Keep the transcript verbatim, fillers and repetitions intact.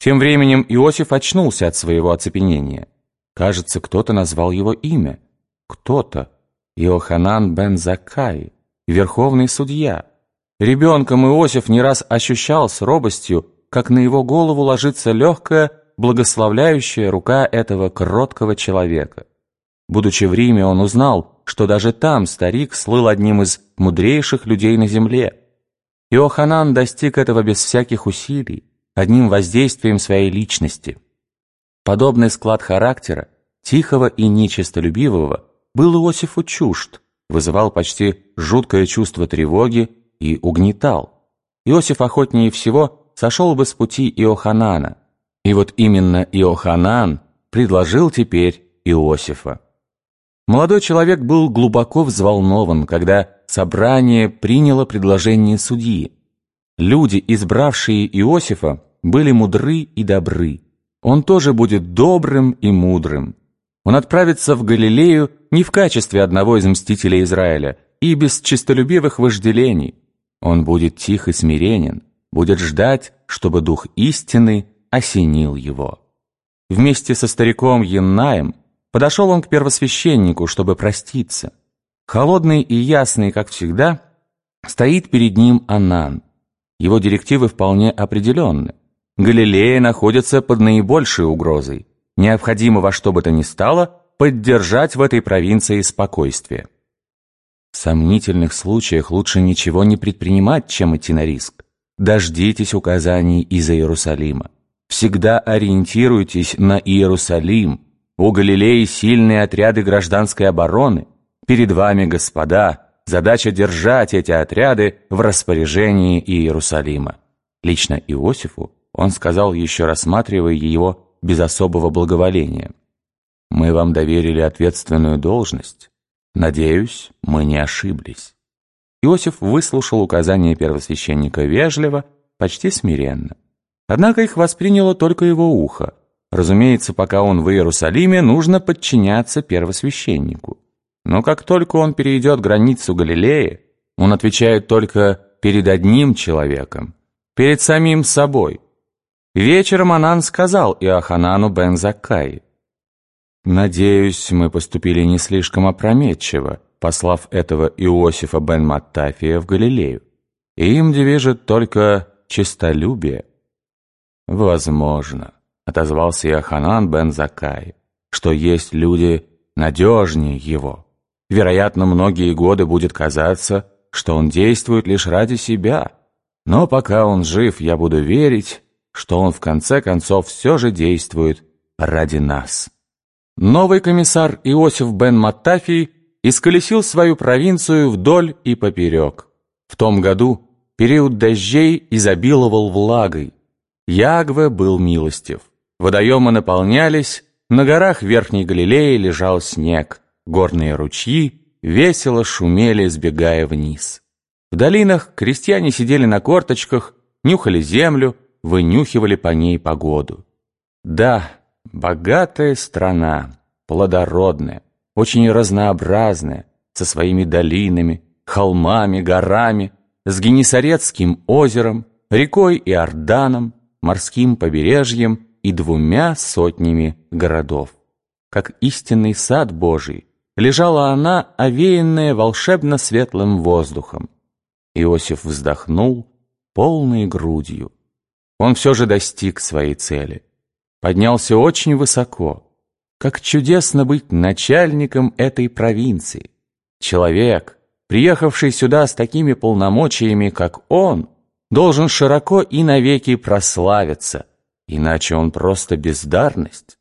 Тем временем Иосиф очнулся от своего оцепенения. Кажется, кто-то назвал его имя. Кто-то. Иоханан бен Заккай, верховный судья. Ребенком Иосиф не раз ощущал с робостью, как на его голову ложится легкая, благословляющая рука этого кроткого человека. Будучи в Риме, он узнал, что даже там старик слыл одним из мудрейших людей на земле. Иоханан достиг этого без всяких усилий, одним воздействием своей личности. Подобный склад характера, тихого и нечистолюбивого, был Иосифу чужд, вызывал почти жуткое чувство тревоги и угнетал. Иосиф охотнее всего сошел бы с пути Иоханана, и вот именно Иоханан предложил теперь Иосифа. Молодой человек был глубоко взволнован, когда собрание приняло предложение судьи. Люди, избравшие Иосифа, были мудры и добры. Он тоже будет добрым и мудрым. Он отправится в Галилею не в качестве одного из мстителей Израиля и без честолюбивых вожделений. Он будет тих и смиренен, будет ждать, чтобы дух истины осенил его. Вместе со стариком Яннаем подошел он к первосвященнику, чтобы проститься. Холодный и ясный, как всегда, стоит перед ним Анан. Его директивы вполне определенны. Галилея находится под наибольшей угрозой. Необходимо во что бы то ни стало поддержать в этой провинции спокойствие. В сомнительных случаях лучше ничего не предпринимать, чем идти на риск. Дождитесь указаний из Иерусалима. Всегда ориентируйтесь на Иерусалим. У Галилеи сильные отряды гражданской обороны. Перед вами, господа, задача держать эти отряды в распоряжении Иерусалима. Лично Иосифу он сказал, еще рассматривая его без особого благоволения: «Мы вам доверили ответственную должность. Надеюсь, мы не ошиблись». Иосиф выслушал указания первосвященника вежливо, почти смиренно. Однако их восприняло только его ухо. Разумеется, пока он в Иерусалиме, нужно подчиняться первосвященнику. Но как только он перейдет границу Галилеи, он отвечает только перед одним человеком, перед самим собой. Вечером Анан сказал Иоханану бен Заккай: «Надеюсь, мы поступили не слишком опрометчиво, послав этого Иосифа бен Маттафия в Галилею. Им движет только честолюбие». «Возможно», — отозвался Иоханан бен Заккай, «что есть люди надежнее его. Вероятно, многие годы будет казаться, что он действует лишь ради себя, но пока он жив, я буду верить, что он в конце концов все же действует ради нас». Новый комиссар Иосиф бен Маттафий исколесил свою провинцию вдоль и поперек. В том году период дождей изобиловал влагой. Ягве был милостив. Водоемы наполнялись, на горах Верхней Галилеи лежал снег, горные ручьи весело шумели, сбегая вниз. В долинах крестьяне сидели на корточках, нюхали землю, вынюхивали по ней погоду. Да, богатая страна, плодородная, очень разнообразная, со своими долинами, холмами, горами, с Генесарецким озером, рекой Иорданом, морским побережьем и двумя сотнями городов. Как истинный сад Божий, лежала она, овеянная волшебно светлым воздухом. Иосиф вздохнул полной грудью. Он все же достиг своей цели. Поднялся очень высоко. Как чудесно быть начальником этой провинции. Человек, приехавший сюда с такими полномочиями, как он, должен широко и навеки прославиться, иначе он просто бездарность.